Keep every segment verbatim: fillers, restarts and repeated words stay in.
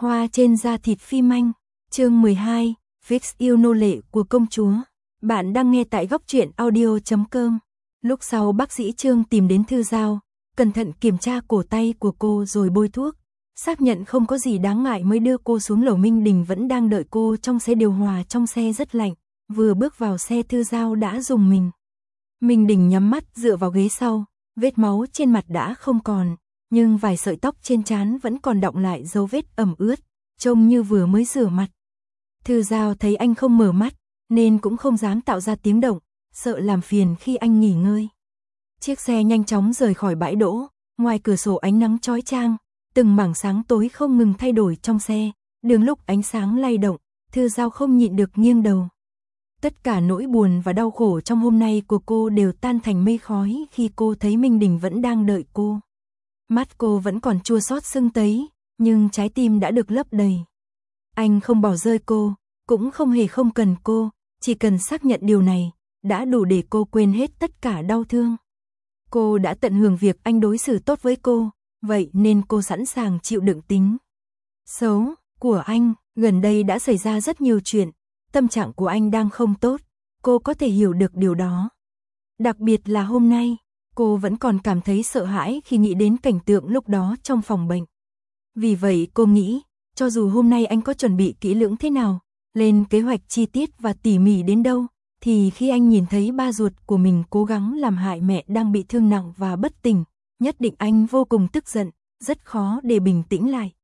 Hoa trên da thịt phim Anh, chương mười hai, Fix yêu nô lệ của công chúa. Bạn đang nghe tại góc truyện audio chấm com. Lúc sau bác sĩ Trương tìm đến Thư Giao, cẩn thận kiểm tra cổ tay của cô rồi bôi thuốc, xác nhận không có gì đáng ngại mới đưa cô xuống lầu. Minh Đình vẫn đang đợi cô trong xe điều hòa, trong xe rất lạnh, vừa bước vào xe Thư Giao đã rùng mình. Minh Đình nhắm mắt dựa vào ghế sau, vết máu trên mặt đã không còn, nhưng vài sợi tóc trên trán vẫn còn đọng lại dấu vết ẩm ướt, trông như vừa mới rửa mặt. Thư Giao thấy anh không mở mắt, nên cũng không dám tạo ra tiếng động, sợ làm phiền khi anh nghỉ ngơi. Chiếc xe nhanh chóng rời khỏi bãi đỗ, ngoài cửa sổ ánh nắng chói chang, từng mảng sáng tối không ngừng thay đổi trong xe, đường lúc ánh sáng lay động, Thư Giao không nhịn được nghiêng đầu. Tất cả nỗi buồn và đau khổ trong hôm nay của cô đều tan thành mây khói khi cô thấy Minh Đình vẫn đang đợi cô. Mắt cô vẫn còn chua xót sưng tấy, nhưng trái tim đã được lấp đầy. Anh không bỏ rơi cô, cũng không hề không cần cô, chỉ cần xác nhận điều này, đã đủ để cô quên hết tất cả đau thương. Cô đã tận hưởng việc anh đối xử tốt với cô, vậy nên cô sẵn sàng chịu đựng tính xấu của anh. Gần đây đã xảy ra rất nhiều chuyện, tâm trạng của anh đang không tốt, cô có thể hiểu được điều đó. Đặc biệt là hôm nay, cô vẫn còn cảm thấy sợ hãi khi nghĩ đến cảnh tượng lúc đó trong phòng bệnh. Vì vậy cô nghĩ, cho dù hôm nay anh có chuẩn bị kỹ lưỡng thế nào, lên kế hoạch chi tiết và tỉ mỉ đến đâu, thì khi anh nhìn thấy ba ruột của mình cố gắng làm hại mẹ đang bị thương nặng và bất tỉnh, nhất định anh vô cùng tức giận, rất khó để bình tĩnh lại.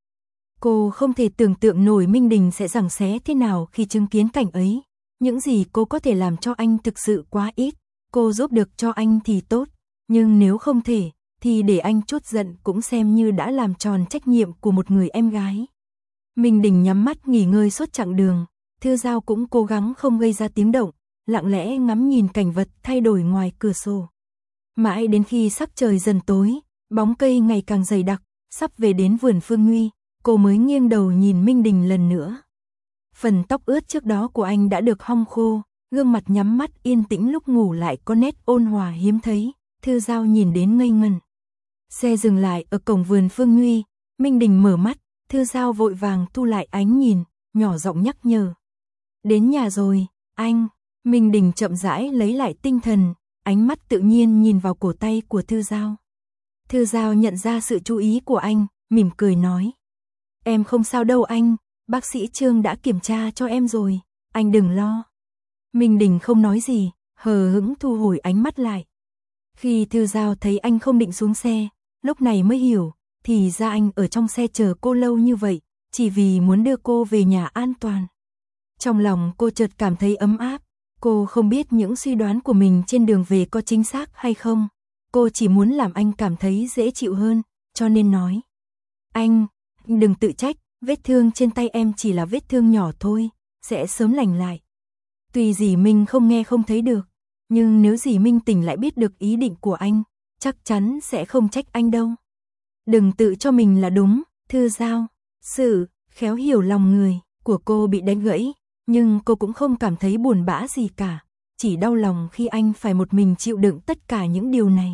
Cô không thể tưởng tượng nổi Minh Đình sẽ giằng xé thế nào khi chứng kiến cảnh ấy. Những gì cô có thể làm cho anh thực sự quá ít, cô giúp được cho anh thì tốt, nhưng nếu không thể, thì để anh chút giận cũng xem như đã làm tròn trách nhiệm của một người em gái. Minh Đình nhắm mắt nghỉ ngơi suốt chặng đường, Thư Giao cũng cố gắng không gây ra tiếng động, lặng lẽ ngắm nhìn cảnh vật thay đổi ngoài cửa sổ. Mãi đến khi sắc trời dần tối, bóng cây ngày càng dày đặc, sắp về đến vườn Phương Nguy, cô mới nghiêng đầu nhìn Minh Đình lần nữa. Phần tóc ướt trước đó của anh đã được hong khô, gương mặt nhắm mắt yên tĩnh lúc ngủ lại có nét ôn hòa hiếm thấy, Thư Giao nhìn đến ngây ngẩn. Xe dừng lại ở cổng vườn Phương Nguy, Minh Đình mở mắt, Thư Giao vội vàng thu lại ánh nhìn, nhỏ giọng nhắc nhở. Đến nhà rồi, anh. Minh Đình chậm rãi lấy lại tinh thần, ánh mắt tự nhiên nhìn vào cổ tay của Thư Giao. Thư Giao nhận ra sự chú ý của anh, mỉm cười nói. Em không sao đâu anh, bác sĩ Trương đã kiểm tra cho em rồi, anh đừng lo. Minh Đình không nói gì, hờ hững thu hồi ánh mắt lại. Khi Thư Giao thấy anh không định xuống xe, lúc này mới hiểu, thì ra anh ở trong xe chờ cô lâu như vậy, chỉ vì muốn đưa cô về nhà an toàn. Trong lòng cô chợt cảm thấy ấm áp, cô không biết những suy đoán của mình trên đường về có chính xác hay không. Cô chỉ muốn làm anh cảm thấy dễ chịu hơn, cho nên nói. Anh, đừng tự trách, vết thương trên tay em chỉ là vết thương nhỏ thôi, sẽ sớm lành lại. Tuy dì Minh không nghe không thấy được, nhưng nếu dì Minh tỉnh lại biết được ý định của anh, chắc chắn sẽ không trách anh đâu. Đừng tự cho mình là đúng, Thư Giao. Sự khéo hiểu lòng người của cô bị đánh gãy, nhưng cô cũng không cảm thấy buồn bã gì cả, chỉ đau lòng khi anh phải một mình chịu đựng tất cả những điều này.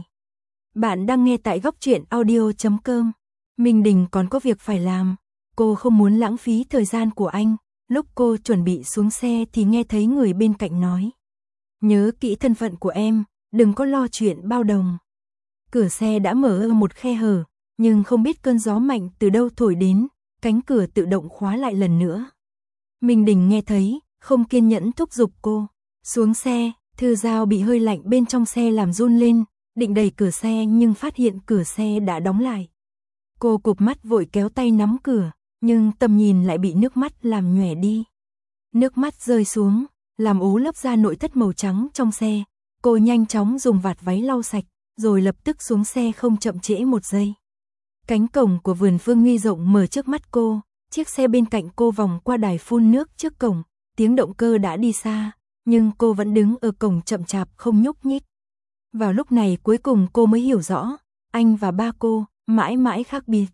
Bạn đang nghe tại góc truyện audio chấm com. Minh Đình còn có việc phải làm, cô không muốn lãng phí thời gian của anh. Lúc cô chuẩn bị xuống xe thì nghe thấy người bên cạnh nói. Nhớ kỹ thân phận của em, đừng có lo chuyện bao đồng. Cửa xe đã mở một khe hở, nhưng không biết cơn gió mạnh từ đâu thổi đến, cánh cửa tự động khóa lại lần nữa. Minh Đình nghe thấy, không kiên nhẫn thúc giục cô. Xuống xe, Thư Giao bị hơi lạnh bên trong xe làm run lên, định đẩy cửa xe nhưng phát hiện cửa xe đã đóng lại. Cô cụp mắt vội kéo tay nắm cửa, nhưng tầm nhìn lại bị nước mắt làm nhòe đi. Nước mắt rơi xuống, làm ố lớp da nội thất màu trắng trong xe. Cô nhanh chóng dùng vạt váy lau sạch, rồi lập tức xuống xe không chậm trễ một giây. Cánh cổng của vườn Phương Nguy rộng mở trước mắt cô, chiếc xe bên cạnh cô vòng qua đài phun nước trước cổng, tiếng động cơ đã đi xa, nhưng cô vẫn đứng ở cổng chậm chạp không nhúc nhích. Vào lúc này cuối cùng cô mới hiểu rõ, anh và ba cô, mãi mãi khác biệt.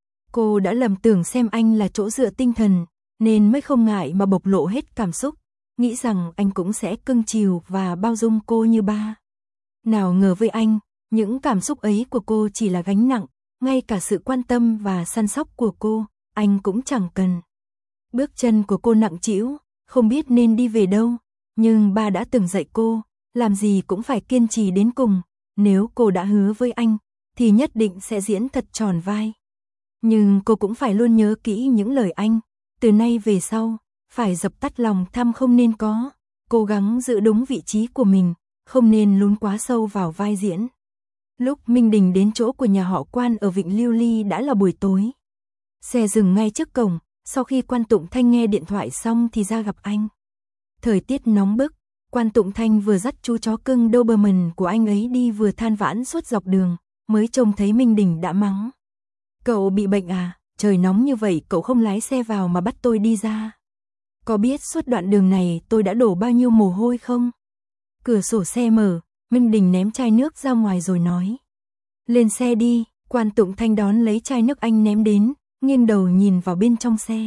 Cô đã lầm tưởng xem anh là chỗ dựa tinh thần, nên mới không ngại mà bộc lộ hết cảm xúc, nghĩ rằng anh cũng sẽ cưng chiều và bao dung cô như ba. Nào ngờ với anh, những cảm xúc ấy của cô chỉ là gánh nặng, ngay cả sự quan tâm và săn sóc của cô, anh cũng chẳng cần. Bước chân của cô nặng trĩu, không biết nên đi về đâu, nhưng ba đã từng dạy cô, làm gì cũng phải kiên trì đến cùng, nếu cô đã hứa với anh, thì nhất định sẽ diễn thật tròn vai. Nhưng cô cũng phải luôn nhớ kỹ những lời anh, từ nay về sau, phải dập tắt lòng tham không nên có, cố gắng giữ đúng vị trí của mình, không nên lún quá sâu vào vai diễn. Lúc Minh Đình đến chỗ của nhà họ Quan ở Vịnh Lưu Ly đã là buổi tối. Xe dừng ngay trước cổng, sau khi Quan Tụng Thanh nghe điện thoại xong thì ra gặp anh. Thời tiết nóng bức, Quan Tụng Thanh vừa dắt chú chó cưng Doberman của anh ấy đi vừa than vãn suốt dọc đường, mới trông thấy Minh Đình đã mắng. Cậu bị bệnh à, trời nóng như vậy cậu không lái xe vào mà bắt tôi đi ra. Có biết suốt đoạn đường này tôi đã đổ bao nhiêu mồ hôi không? Cửa sổ xe mở, Minh Đình ném chai nước ra ngoài rồi nói. Lên xe đi, Quan Tụng Thanh đón lấy chai nước anh ném đến, nghiêng đầu nhìn vào bên trong xe.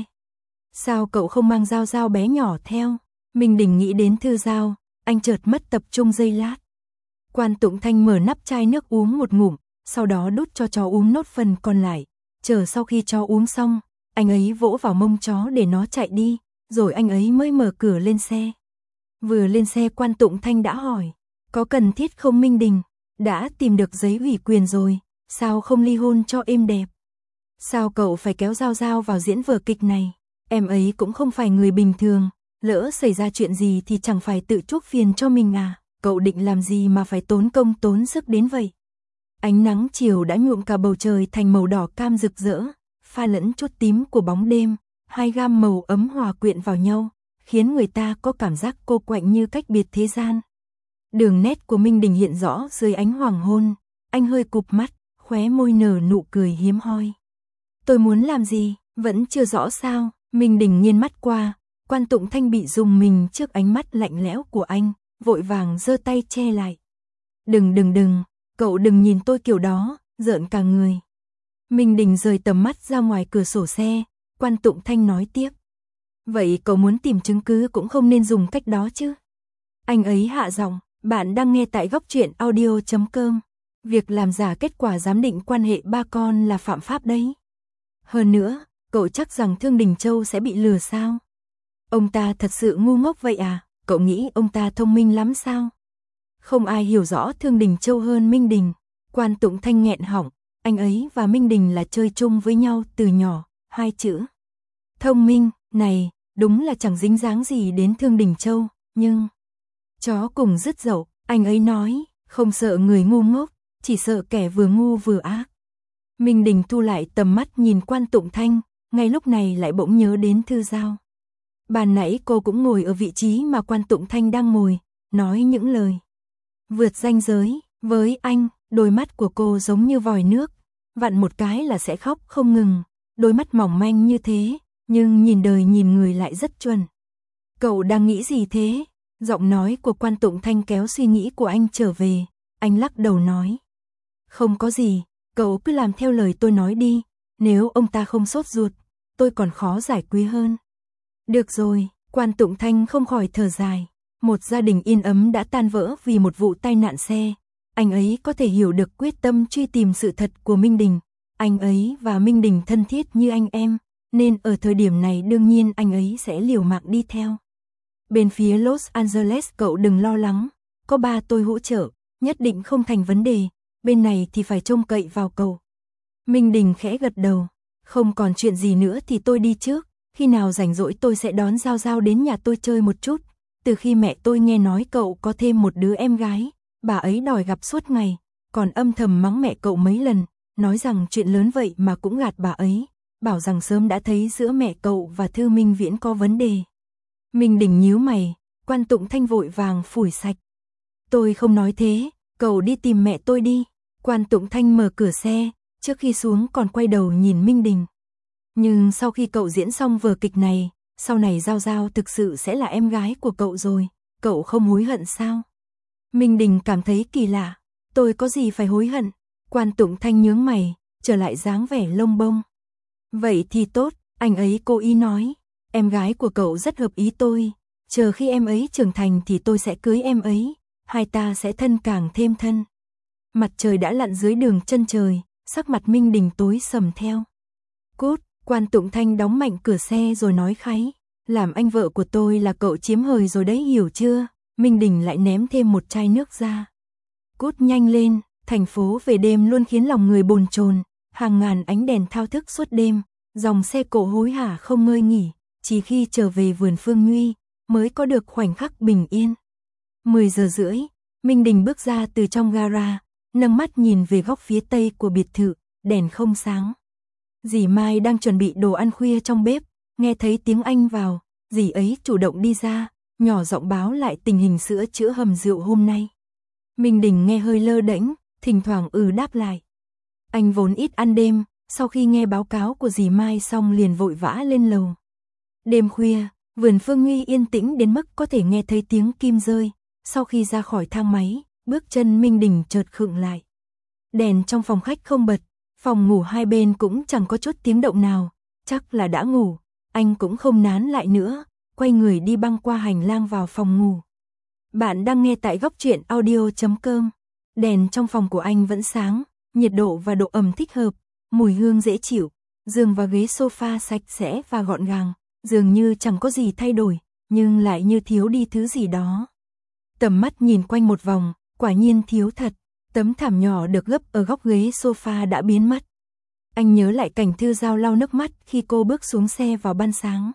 Sao cậu không mang dao dao bé nhỏ theo? Minh Đình nghĩ đến Thư Giao, anh chợt mất tập trung giây lát. Quan Tụng Thanh mở nắp chai nước uống một ngụm, sau đó đút cho chó uống nốt phần còn lại. Chờ sau khi chó uống xong, anh ấy vỗ vào mông chó để nó chạy đi, rồi anh ấy mới mở cửa lên xe. Vừa lên xe Quan Tụng Thanh đã hỏi, có cần thiết không Minh Đình? Đã tìm được giấy ủy quyền rồi, sao không ly hôn cho êm đẹp? Sao cậu phải kéo Giao Giao vào diễn vở kịch này? Em ấy cũng không phải người bình thường, lỡ xảy ra chuyện gì thì chẳng phải tự chuốc phiền cho mình à? Cậu định làm gì mà phải tốn công tốn sức đến vậy? Ánh nắng chiều đã nhuộm cả bầu trời thành màu đỏ cam rực rỡ, pha lẫn chút tím của bóng đêm, hai gam màu ấm hòa quyện vào nhau, khiến người ta có cảm giác cô quạnh như cách biệt thế gian. Đường nét của Minh Đình hiện rõ dưới ánh hoàng hôn, anh hơi cụp mắt, khóe môi nở nụ cười hiếm hoi. Tôi muốn làm gì, vẫn chưa rõ sao? Minh Đình nghiêng mắt qua, Quan Tụng Thanh bị rùng mình trước ánh mắt lạnh lẽo của anh, vội vàng giơ tay che lại. Đừng đừng đừng, cậu đừng nhìn tôi kiểu đó, rợn cả người. Minh Đình rời tầm mắt ra ngoài cửa sổ xe, Quan Tụng Thanh nói tiếp. Vậy cậu muốn tìm chứng cứ cũng không nên dùng cách đó chứ. Anh ấy hạ giọng, bạn đang nghe tại góc truyện audio chấm com. Việc làm giả kết quả giám định quan hệ ba con là phạm pháp đấy. Hơn nữa, cậu chắc rằng Thương Đình Châu sẽ bị lừa sao? Ông ta thật sự ngu ngốc vậy à? Cậu nghĩ ông ta thông minh lắm sao? Không ai hiểu rõ Thương Đình Châu hơn Minh Đình. Quan Tụng Thanh nghẹn họng, anh ấy và Minh Đình là chơi chung với nhau từ nhỏ, hai chữ. Thông minh, này, đúng là chẳng dính dáng gì đến Thương Đình Châu, nhưng... Chó cùng dứt dậu, anh ấy nói, không sợ người ngu ngốc, chỉ sợ kẻ vừa ngu vừa ác. Minh Đình thu lại tầm mắt nhìn Quan Tụng Thanh, ngay lúc này lại bỗng nhớ đến Thư Giao. Ban nãy cô cũng ngồi ở vị trí mà Quan Tụng Thanh đang ngồi, nói những lời vượt ranh giới, với anh, đôi mắt của cô giống như vòi nước, vặn một cái là sẽ khóc không ngừng, đôi mắt mỏng manh như thế, nhưng nhìn đời nhìn người lại rất chuẩn. Cậu đang nghĩ gì thế? Giọng nói của Quan Tụng Thanh kéo suy nghĩ của anh trở về, anh lắc đầu nói. Không có gì, cậu cứ làm theo lời tôi nói đi, nếu ông ta không sốt ruột, tôi còn khó giải quyết hơn. Được rồi, Quan Tụng Thanh không khỏi thở dài, một gia đình yên ấm đã tan vỡ vì một vụ tai nạn xe, anh ấy có thể hiểu được quyết tâm truy tìm sự thật của Minh Đình, anh ấy và Minh Đình thân thiết như anh em, nên ở thời điểm này đương nhiên anh ấy sẽ liều mạng đi theo. Bên phía Los Angeles cậu đừng lo lắng, có ba tôi hỗ trợ, nhất định không thành vấn đề, bên này thì phải trông cậy vào cậu. Minh Đình khẽ gật đầu, không còn chuyện gì nữa thì tôi đi trước, khi nào rảnh rỗi tôi sẽ đón Giao Giao đến nhà tôi chơi một chút. Từ khi mẹ tôi nghe nói cậu có thêm một đứa em gái, bà ấy đòi gặp suốt ngày, còn âm thầm mắng mẹ cậu mấy lần, nói rằng chuyện lớn vậy mà cũng gạt bà ấy, bảo rằng sớm đã thấy giữa mẹ cậu và Thư Minh Viễn có vấn đề. Minh Đình nhíu mày, Quan Tụng Thanh vội vàng phủi sạch. Tôi không nói thế, cậu đi tìm mẹ tôi đi. Quan Tụng Thanh mở cửa xe, trước khi xuống còn quay đầu nhìn Minh Đình. Nhưng sau khi cậu diễn xong vở kịch này, sau này Giao Giao thực sự sẽ là em gái của cậu rồi, cậu không hối hận sao? Minh Đình cảm thấy kỳ lạ, tôi có gì phải hối hận? Quan Tụng Thanh nhướng mày, trở lại dáng vẻ lông bông. Vậy thì tốt, anh ấy cố ý nói, em gái của cậu rất hợp ý tôi, chờ khi em ấy trưởng thành thì tôi sẽ cưới em ấy, hai ta sẽ thân càng thêm thân. Mặt trời đã lặn dưới đường chân trời, sắc mặt Minh Đình tối sầm theo. Cút, Quan Tụng Thanh đóng mạnh cửa xe rồi nói kháy, làm anh vợ của tôi là cậu chiếm hời rồi đấy hiểu chưa? Minh Đình lại ném thêm một chai nước ra. Cút nhanh lên, thành phố về đêm luôn khiến lòng người bồn chồn, hàng ngàn ánh đèn thao thức suốt đêm, dòng xe cộ hối hả không ngơi nghỉ, chỉ khi trở về vườn Phương Nhuy mới có được khoảnh khắc bình yên. mười giờ rưỡi, Minh Đình bước ra từ trong gara, nâng mắt nhìn về góc phía tây của biệt thự, đèn không sáng. Dì Mai đang chuẩn bị đồ ăn khuya trong bếp, nghe thấy tiếng anh vào, dì ấy chủ động đi ra, nhỏ giọng báo lại tình hình sữa chữa hầm rượu hôm nay. Minh Đình nghe hơi lơ đễnh, thỉnh thoảng ừ đáp lại. Anh vốn ít ăn đêm, sau khi nghe báo cáo của dì Mai xong liền vội vã lên lầu. Đêm khuya, vườn Phương Nhuy yên tĩnh đến mức có thể nghe thấy tiếng kim rơi, sau khi ra khỏi thang máy, bước chân Minh Đình chợt khựng lại. Đèn trong phòng khách không bật, phòng ngủ hai bên cũng chẳng có chút tiếng động nào, chắc là đã ngủ, anh cũng không nán lại nữa, quay người đi băng qua hành lang vào phòng ngủ. Bạn đang nghe tại góc truyện audio chấm com. Đèn trong phòng của anh vẫn sáng, nhiệt độ và độ ẩm thích hợp, mùi hương dễ chịu, giường và ghế sofa sạch sẽ và gọn gàng, dường như chẳng có gì thay đổi, nhưng lại như thiếu đi thứ gì đó. Tầm mắt nhìn quanh một vòng, quả nhiên thiếu thật, tấm thảm nhỏ được gấp ở góc ghế sofa đã biến mất. Anh nhớ lại cảnh Thư Giao lau nước mắt khi cô bước xuống xe vào ban sáng.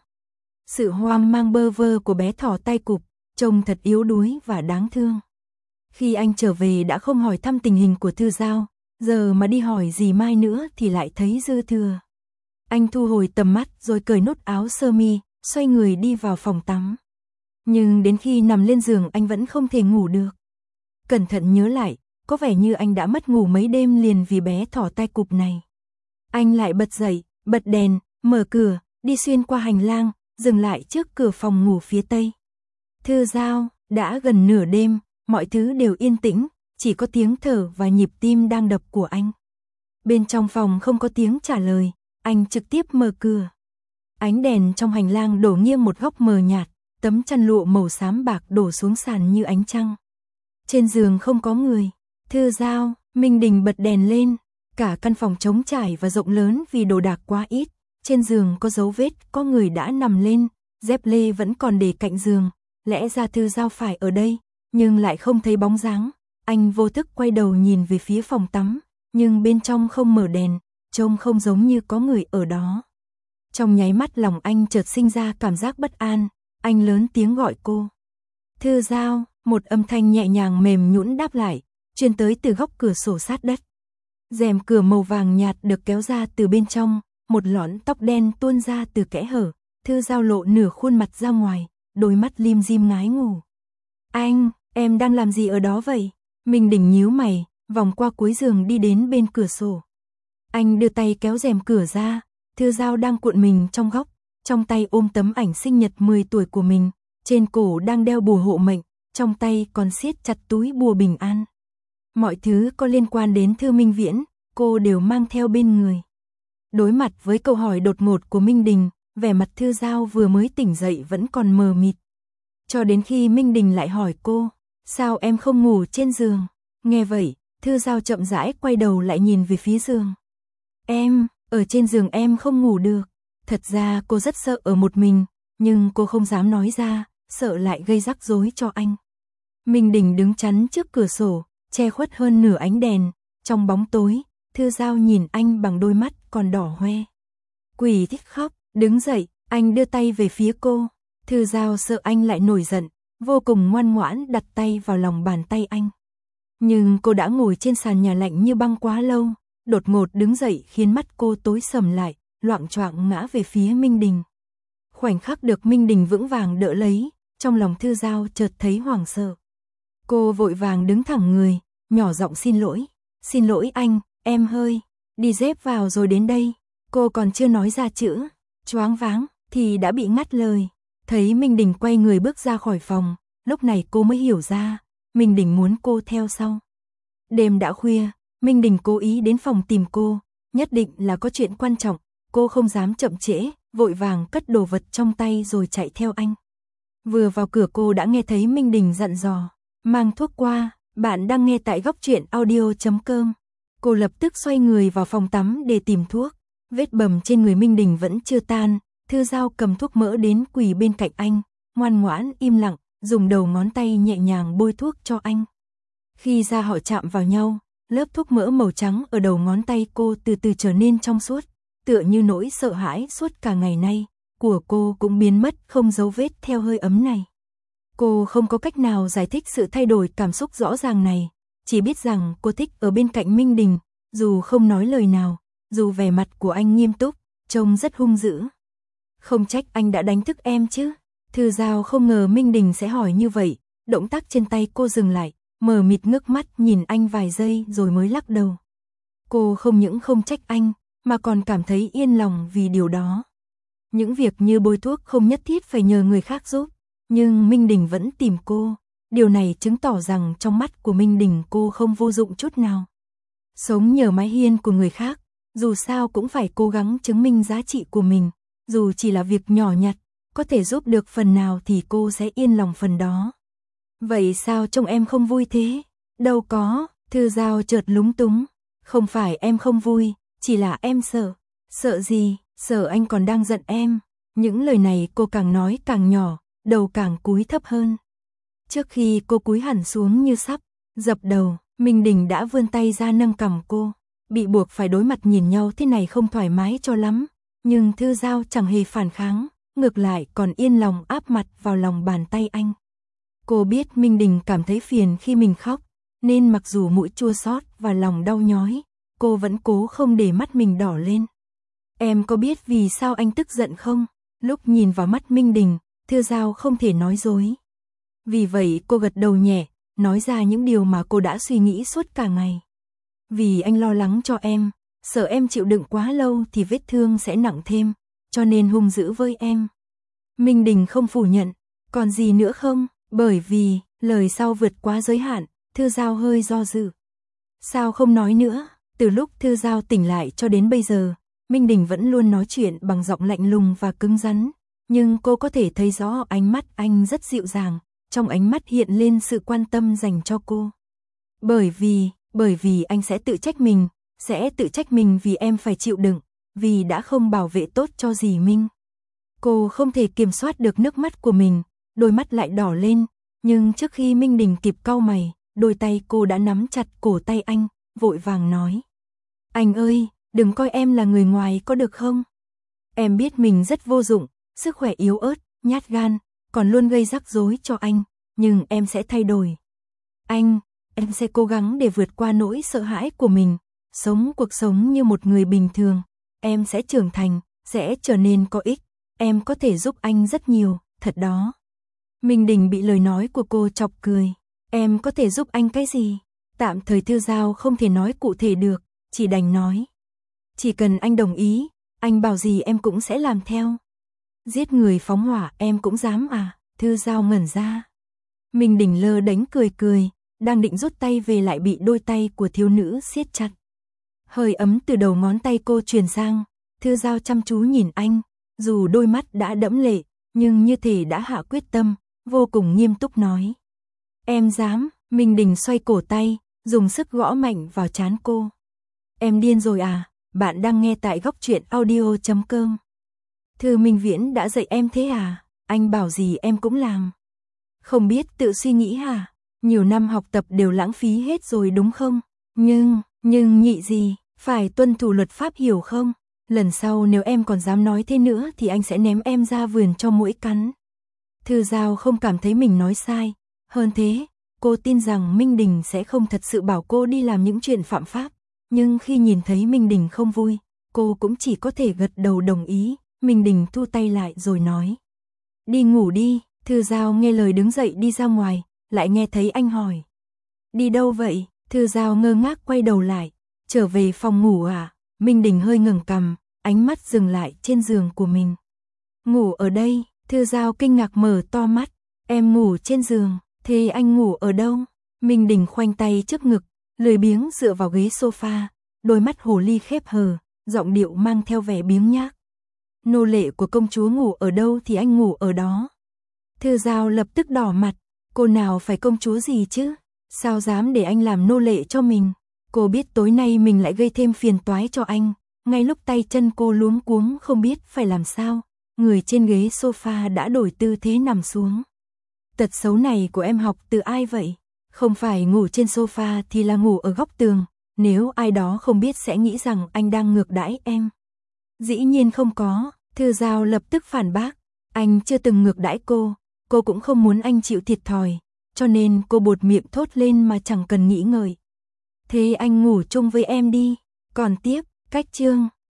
Sự hoang mang bơ vơ của bé thỏ tay cụp, trông thật yếu đuối và đáng thương. Khi anh trở về đã không hỏi thăm tình hình của Thư Giao, giờ mà đi hỏi dì Mai nữa thì lại thấy dư thừa. Anh thu hồi tầm mắt rồi cởi nút áo sơ mi, xoay người đi vào phòng tắm. Nhưng đến khi nằm lên giường anh vẫn không thể ngủ được. Cẩn thận nhớ lại, có vẻ như anh đã mất ngủ mấy đêm liền vì bé thỏ tay cụp này. Anh lại bật dậy, bật đèn, mở cửa, đi xuyên qua hành lang, dừng lại trước cửa phòng ngủ phía tây. Thư Giao, đã gần nửa đêm, mọi thứ đều yên tĩnh, chỉ có tiếng thở và nhịp tim đang đập của anh. Bên trong phòng không có tiếng trả lời, anh trực tiếp mở cửa. Ánh đèn trong hành lang đổ nghiêng một góc mờ nhạt, tấm chăn lụa màu xám bạc đổ xuống sàn như ánh trăng. Trên giường không có người. Thư Giao, Minh Đình bật đèn lên, cả căn phòng trống trải và rộng lớn vì đồ đạc quá ít. Trên giường có dấu vết, có người đã nằm lên, dép lê vẫn còn để cạnh giường, lẽ ra Thư Giao phải ở đây, nhưng lại không thấy bóng dáng. Anh vô thức quay đầu nhìn về phía phòng tắm, nhưng bên trong không mở đèn, trông không giống như có người ở đó. Trong nháy mắt lòng anh chợt sinh ra cảm giác bất an, anh lớn tiếng gọi cô. Thư Giao, một âm thanh nhẹ nhàng mềm nhũn đáp lại, truyền tới từ góc cửa sổ sát đất. Rèm cửa màu vàng nhạt được kéo ra từ bên trong, một lọn tóc đen tuôn ra từ kẽ hở, Thư Giao lộ nửa khuôn mặt ra ngoài, đôi mắt lim dim ngái ngủ. Anh, em đang làm gì ở đó vậy? Minh Đình nhíu mày, vòng qua cuối giường đi đến bên cửa sổ. Anh đưa tay kéo rèm cửa ra, Thư Giao đang cuộn mình trong góc, trong tay ôm tấm ảnh sinh nhật mười tuổi của mình, trên cổ đang đeo bùa hộ mệnh, trong tay còn siết chặt túi bùa bình an. Mọi thứ có liên quan đến Thư Minh Viễn, cô đều mang theo bên người. Đối mặt với câu hỏi đột ngột của Minh Đình, vẻ mặt Thư Giao vừa mới tỉnh dậy vẫn còn mờ mịt. Cho đến khi Minh Đình lại hỏi cô, sao em không ngủ trên giường? Nghe vậy, Thư Giao chậm rãi quay đầu lại nhìn về phía giường. Em, ở trên giường em không ngủ được. Thật ra cô rất sợ ở một mình, nhưng cô không dám nói ra, sợ lại gây rắc rối cho anh. Minh Đình đứng chắn trước cửa sổ, che khuất hơn nửa ánh đèn, trong bóng tối, Thư Giao nhìn anh bằng đôi mắt còn đỏ hoe. Quỷ thích khóc, đứng dậy, anh đưa tay về phía cô. Thư Giao sợ anh lại nổi giận, vô cùng ngoan ngoãn đặt tay vào lòng bàn tay anh. Nhưng cô đã ngồi trên sàn nhà lạnh như băng quá lâu, đột ngột đứng dậy khiến mắt cô tối sầm lại, loạng choạng ngã về phía Minh Đình. Khoảnh khắc được Minh Đình vững vàng đỡ lấy, trong lòng Thư Giao chợt thấy hoảng sợ. Cô vội vàng đứng thẳng người, nhỏ giọng xin lỗi. Xin lỗi anh, em hơi đi dép vào rồi đến đây. Cô còn chưa nói ra chữ, choáng váng, thì đã bị ngắt lời. Thấy Minh Đình quay người bước ra khỏi phòng, lúc này cô mới hiểu ra, Minh Đình muốn cô theo sau. Đêm đã khuya, Minh Đình cố ý đến phòng tìm cô, nhất định là có chuyện quan trọng, cô không dám chậm trễ, vội vàng cất đồ vật trong tay rồi chạy theo anh. Vừa vào cửa cô đã nghe thấy Minh Đình dặn dò, mang thuốc qua, bạn đang nghe tại góc truyện audio chấm com. Cô lập tức xoay người vào phòng tắm để tìm thuốc. Vết bầm trên người Minh Đình vẫn chưa tan, Thư Giao cầm thuốc mỡ đến quỳ bên cạnh anh, ngoan ngoãn im lặng, dùng đầu ngón tay nhẹ nhàng bôi thuốc cho anh. Khi da họ chạm vào nhau, lớp thuốc mỡ màu trắng ở đầu ngón tay cô từ từ trở nên trong suốt, tựa như nỗi sợ hãi suốt cả ngày nay của cô cũng biến mất không dấu vết theo hơi ấm này. Cô không có cách nào giải thích sự thay đổi cảm xúc rõ ràng này, chỉ biết rằng cô thích ở bên cạnh Minh Đình, dù không nói lời nào, dù vẻ mặt của anh nghiêm túc, trông rất hung dữ. Không trách anh đã đánh thức em chứ. Thư Giao không ngờ Minh Đình sẽ hỏi như vậy, động tác trên tay cô dừng lại, mờ mịt ngước mắt nhìn anh vài giây rồi mới lắc đầu. Cô không những không trách anh, mà còn cảm thấy yên lòng vì điều đó. Những việc như bôi thuốc không nhất thiết phải nhờ người khác giúp, nhưng Minh Đình vẫn tìm cô. Điều này chứng tỏ rằng trong mắt của Minh Đình cô không vô dụng chút nào. Sống nhờ mái hiên của người khác, dù sao cũng phải cố gắng chứng minh giá trị của mình, dù chỉ là việc nhỏ nhặt, có thể giúp được phần nào thì cô sẽ yên lòng phần đó. Vậy sao trông em không vui thế? Đâu có, Thư Giao chợt lúng túng. Không phải em không vui, chỉ là em sợ. Sợ gì? Sợ anh còn đang giận em. Những lời này cô càng nói càng nhỏ, đầu càng cúi thấp hơn. Trước khi cô cúi hẳn xuống như sắp dập đầu, Minh Đình đã vươn tay ra nâng cằm cô. Bị buộc phải đối mặt nhìn nhau thế này không thoải mái cho lắm, nhưng Thư Giao chẳng hề phản kháng, ngược lại còn yên lòng áp mặt vào lòng bàn tay anh. Cô biết Minh Đình cảm thấy phiền khi mình khóc, nên mặc dù mũi chua xót và lòng đau nhói, cô vẫn cố không để mắt mình đỏ lên. Em có biết vì sao anh tức giận không? Lúc nhìn vào mắt Minh Đình, Thư Giao không thể nói dối. Vì vậy cô gật đầu nhẹ, nói ra những điều mà cô đã suy nghĩ suốt cả ngày. Vì anh lo lắng cho em, sợ em chịu đựng quá lâu thì vết thương sẽ nặng thêm, cho nên hung dữ với em. Minh Đình không phủ nhận, còn gì nữa không? Bởi vì, lời sau vượt quá giới hạn, Thư Giao hơi do dự. Sao không nói nữa? Từ lúc Thư Giao tỉnh lại cho đến bây giờ, Minh Đình vẫn luôn nói chuyện bằng giọng lạnh lùng và cứng rắn, nhưng cô có thể thấy rõ ánh mắt anh rất dịu dàng, trong ánh mắt hiện lên sự quan tâm dành cho cô. Bởi vì, bởi vì anh sẽ tự trách mình, sẽ tự trách mình vì em phải chịu đựng, vì đã không bảo vệ tốt cho dì Minh. Cô không thể kiểm soát được nước mắt của mình, đôi mắt lại đỏ lên, nhưng trước khi Minh Đình kịp cau mày, đôi tay cô đã nắm chặt cổ tay anh, vội vàng nói. Anh ơi, đừng coi em là người ngoài có được không? Em biết mình rất vô dụng, sức khỏe yếu ớt, nhát gan, còn luôn gây rắc rối cho anh, nhưng em sẽ thay đổi. Anh, em sẽ cố gắng để vượt qua nỗi sợ hãi của mình, sống cuộc sống như một người bình thường. Em sẽ trưởng thành, sẽ trở nên có ích, em có thể giúp anh rất nhiều, thật đó. Minh Đình bị lời nói của cô chọc cười. Em có thể giúp anh cái gì? Tạm thời Thư Giao không thể nói cụ thể được, chỉ đành nói. Chỉ cần anh đồng ý, anh bảo gì em cũng sẽ làm theo. Giết người phóng hỏa em cũng dám à? Thư Giao ngẩn ra. Minh Đình lơ đánh cười cười, đang định rút tay về lại bị đôi tay của thiếu nữ siết chặt. Hơi ấm từ đầu ngón tay cô truyền sang, Thư Giao chăm chú nhìn anh, dù đôi mắt đã đẫm lệ, nhưng như thể đã hạ quyết tâm, vô cùng nghiêm túc nói. Em dám. Minh Đình xoay cổ tay, dùng sức gõ mạnh vào trán cô. Em điên rồi à? Bạn đang nghe tại góc truyện audio chấm com. Thư Minh Viễn đã dạy em thế à? Anh bảo gì em cũng làm. Không biết tự suy nghĩ hả? Nhiều năm học tập đều lãng phí hết rồi đúng không? Nhưng, nhưng nhị gì, phải tuân thủ luật pháp hiểu không? Lần sau nếu em còn dám nói thế nữa thì anh sẽ ném em ra vườn cho muỗi cắn. Thư Giao không cảm thấy mình nói sai. Hơn thế, cô tin rằng Minh Đình sẽ không thật sự bảo cô đi làm những chuyện phạm pháp. Nhưng khi nhìn thấy Minh Đình không vui, cô cũng chỉ có thể gật đầu đồng ý. Minh Đình thu tay lại rồi nói. Đi ngủ đi. Thư Giao nghe lời đứng dậy đi ra ngoài, lại nghe thấy anh hỏi. Đi đâu vậy? Thư Giao ngơ ngác quay đầu lại. Trở về phòng ngủ à? Minh Đình hơi ngẩng cằm, ánh mắt dừng lại trên giường của mình. Ngủ ở đây? Thư Giao kinh ngạc mở to mắt. Em ngủ trên giường, thế anh ngủ ở đâu? Minh Đình khoanh tay trước ngực, lười biếng dựa vào ghế sofa, đôi mắt hồ ly khép hờ, giọng điệu mang theo vẻ biếng nhác. Nô lệ của công chúa ngủ ở đâu thì anh ngủ ở đó. Thư Giao lập tức đỏ mặt, cô nào phải công chúa gì chứ? Sao dám để anh làm nô lệ cho mình? Cô biết tối nay mình lại gây thêm phiền toái cho anh, Ngay lúc tay chân cô luống cuống không biết phải làm sao, người trên ghế sofa đã đổi tư thế nằm xuống. Tật xấu này của em học từ ai vậy? Không phải ngủ trên sofa thì là ngủ ở góc tường, nếu ai đó không biết sẽ nghĩ rằng anh đang ngược đãi em. Dĩ nhiên không có, Thư Giao lập tức phản bác, anh chưa từng ngược đãi cô, cô cũng không muốn anh chịu thiệt thòi, cho nên cô buột miệng thốt lên mà chẳng cần nghĩ ngợi. Thế anh ngủ chung với em đi, còn tiếp, cách chương.